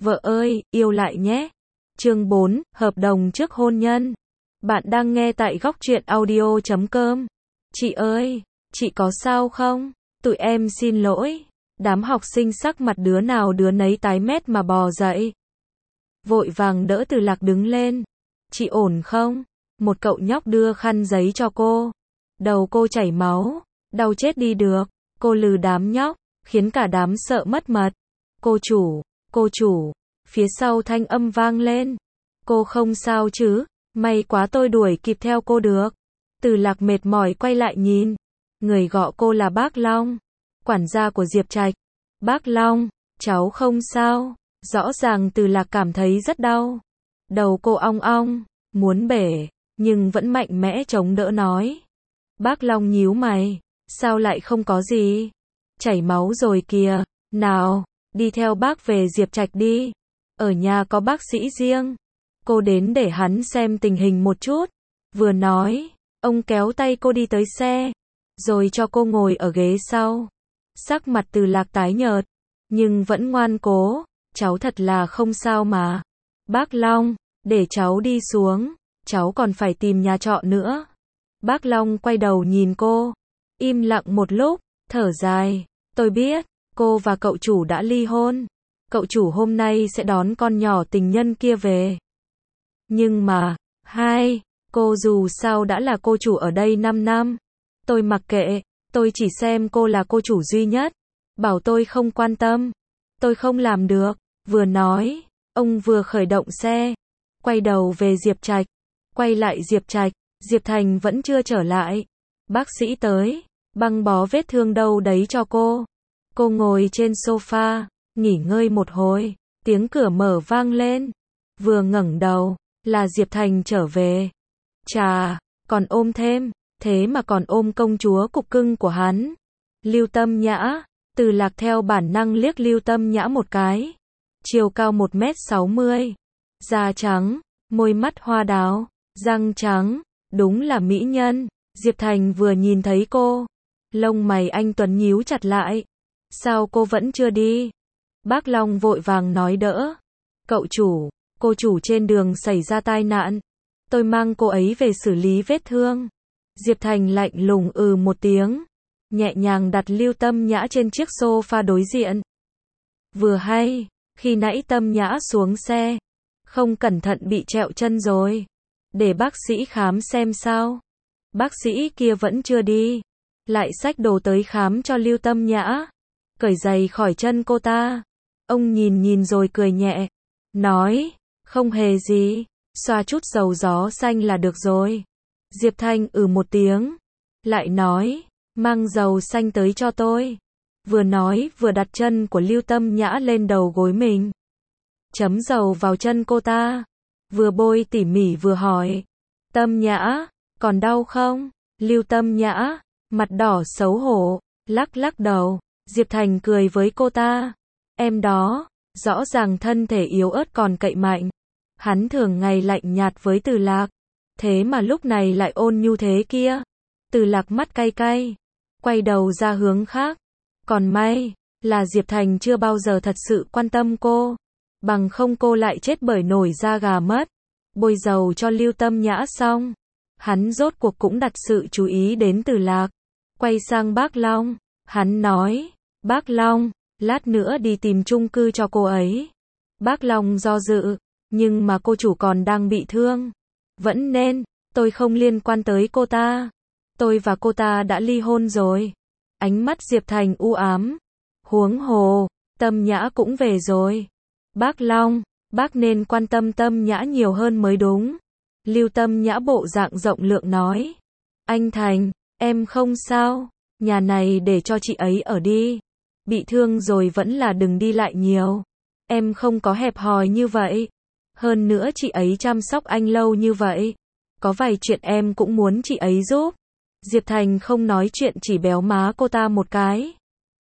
Vợ ơi, yêu lại nhé. Chương 4, hợp đồng trước hôn nhân. Bạn đang nghe tại góc truyện audio.com. Chị ơi, chị có sao không? Tụi em xin lỗi. Đám học sinh sắc mặt đứa nào đứa nấy tái mét mà bò dậy. Vội vàng đỡ Từ Lạc đứng lên. Chị ổn không? Một cậu nhóc đưa khăn giấy cho cô. Đầu cô chảy máu, đau chết đi được. Cô lừ đám nhóc, khiến cả đám sợ mất mật. Cô chủ, phía sau thanh âm vang lên. Cô không sao chứ? May quá tôi đuổi kịp theo cô được. Từ Lạc mệt mỏi quay lại nhìn. Người gọi cô là bác Long, quản gia của Diệp Trạch. Bác Long, cháu không sao. Rõ ràng Từ Lạc cảm thấy rất đau. Đầu cô ong ong, muốn bể, nhưng vẫn mạnh mẽ chống đỡ nói. Bác Long nhíu mày, sao lại không có gì? Chảy máu rồi kìa, nào, đi theo bác về Diệp Trạch đi. Ở nhà có bác sĩ riêng. Cô đến để hắn xem tình hình một chút. Vừa nói, ông kéo tay cô đi tới xe, rồi cho cô ngồi ở ghế sau. Sắc mặt Từ Lạc tái nhợt, nhưng vẫn ngoan cố. Cháu thật là không sao mà. Bác Long, để cháu đi xuống, cháu còn phải tìm nhà trọ nữa. Bác Long quay đầu nhìn cô, im lặng một lúc, thở dài. Tôi biết, cô và cậu chủ đã ly hôn. Cậu chủ hôm nay sẽ đón con nhỏ tình nhân kia về. Nhưng mà, cô dù sao đã là cô chủ ở đây 5 năm. Tôi mặc kệ, tôi chỉ xem cô là cô chủ duy nhất. Bảo tôi không quan tâm, tôi không làm được. Vừa nói, ông vừa khởi động xe, quay đầu về Diệp Trạch. Quay lại Diệp Trạch, Diệp Thành vẫn chưa trở lại. Bác sĩ tới, băng bó vết thương đâu đấy cho cô. Cô ngồi trên sofa, nghỉ ngơi một hồi, tiếng cửa mở vang lên. Vừa ngẩng đầu, là Diệp Thành trở về. Chà, còn ôm thêm, thế mà còn ôm công chúa cục cưng của hắn. Lưu Tâm Nhã, Từ Lạc theo bản năng liếc Lưu Tâm Nhã một cái. Chiều cao 1m60, da trắng, môi mắt hoa đào, răng trắng, đúng là mỹ nhân. Diệp Thành vừa nhìn thấy cô, lông mày anh tuấn nhíu chặt lại. Sao cô vẫn chưa đi? Bác Long vội vàng nói đỡ. Cậu chủ, cô chủ trên đường xảy ra tai nạn. Tôi mang cô ấy về xử lý vết thương. Diệp Thành lạnh lùng một tiếng, nhẹ nhàng đặt Lưu Tâm Nhã trên chiếc sofa đối diện. Vừa hay, khi nãy Tâm Nhã xuống xe, không cẩn thận bị trẹo chân rồi. Để bác sĩ khám xem sao. Bác sĩ kia vẫn chưa đi, lại xách đồ tới khám cho Lưu Tâm Nhã. Cởi giày khỏi chân cô ta. Ông nhìn rồi cười nhẹ, nói, không hề gì, xoa chút dầu gió xanh là được rồi. Diệp Thanh một tiếng, lại nói, mang dầu xanh tới cho tôi. Vừa nói vừa đặt chân của Lưu Tâm Nhã lên đầu gối mình. Chấm dầu vào chân cô ta, vừa bôi tỉ mỉ vừa hỏi. Tâm Nhã, còn đau không? Lưu Tâm Nhã, mặt đỏ xấu hổ, lắc đầu. Diệp Thành cười với cô ta. Em đó, rõ ràng thân thể yếu ớt còn cậy mạnh. Hắn thường ngày lạnh nhạt với Từ Lạc, thế mà lúc này lại ôn nhu thế kia. Từ Lạc mắt cay cay, quay đầu ra hướng khác. Còn may, là Diệp Thành chưa bao giờ thật sự quan tâm cô. Bằng không cô lại chết bởi nổi da gà mất. Bôi dầu cho Lưu Tâm Nhã xong, hắn rốt cuộc cũng đặt sự chú ý đến Từ Lạc. Quay sang bác Long, hắn nói, bác Long, lát nữa đi tìm chung cư cho cô ấy. Bác Long do dự, nhưng mà cô chủ còn đang bị thương. Vẫn nên, tôi không liên quan tới cô ta. Tôi và cô ta đã ly hôn rồi. Ánh mắt Diệp Thành u ám. Huống hồ, Tâm Nhã cũng về rồi. Bác Long, bác nên quan tâm Tâm Nhã nhiều hơn mới đúng. Lưu Tâm Nhã bộ dạng rộng lượng nói. Anh Thành, em không sao, nhà này để cho chị ấy ở đi. Bị thương rồi vẫn là đừng đi lại nhiều. Em không có hẹp hòi như vậy. Hơn nữa chị ấy chăm sóc anh lâu như vậy. Có vài chuyện em cũng muốn chị ấy giúp. Diệp Thành không nói chuyện, chỉ béo má cô ta một cái.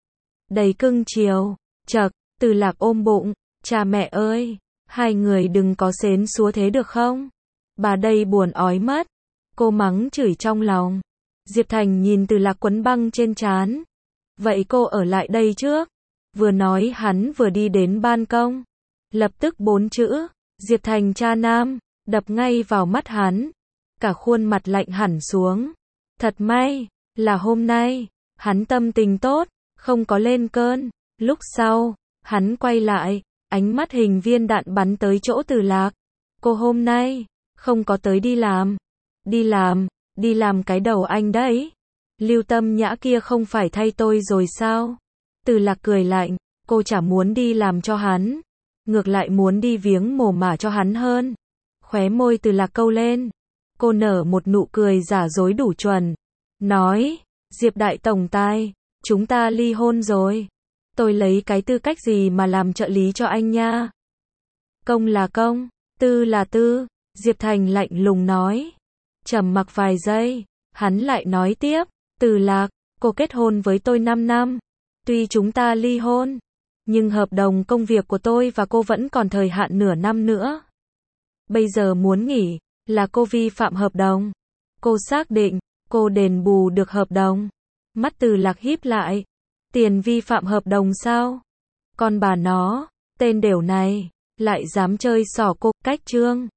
Đầy cưng chiều. Chậc, Từ Lạc ôm bụng. Cha mẹ ơi, hai người đừng có xến xúa thế được không? Bà đây buồn ói mất. Cô mắng chửi trong lòng. Diệp Thành nhìn Từ Lạc quấn băng trên trán. Vậy cô ở lại đây trước. Vừa nói hắn vừa đi đến ban công. Lập tức 4 chữ, Diệp Thành cha nam, đập ngay vào mắt hắn. Cả khuôn mặt lạnh hẳn xuống. Thật may, là hôm nay, hắn tâm tình tốt, không có lên cơn. Lúc sau, hắn quay lại, ánh mắt hình viên đạn bắn tới chỗ Từ Lạc. Cô hôm nay, không có tới đi làm. Đi làm cái đầu anh đấy. Lưu Tâm Nhã kia không phải thay tôi rồi sao? Từ Lạc cười lạnh, cô chả muốn đi làm cho hắn. Ngược lại muốn đi viếng mồ mả cho hắn hơn. Khóe môi Từ Lạc câu lên. Cô nở một nụ cười giả dối đủ chuẩn. Nói, Diệp đại tổng tài, chúng ta ly hôn rồi. Tôi lấy cái tư cách gì mà làm trợ lý cho anh nha? Công là công, tư là tư, Diệp Thành lạnh lùng nói. Trầm mặc vài giây, hắn lại nói tiếp, Từ Lạc, cô kết hôn với tôi 5 năm. Tuy chúng ta ly hôn, nhưng hợp đồng công việc của tôi và cô vẫn còn thời hạn nửa năm nữa. Bây giờ muốn nghỉ, là cô vi phạm hợp đồng. Cô xác định, cô đền bù được hợp đồng. Mắt Từ Lạc híp lại. Tiền vi phạm hợp đồng sao? Con bà nó, tên đểu này, lại dám chơi xỏ cô, cách trương.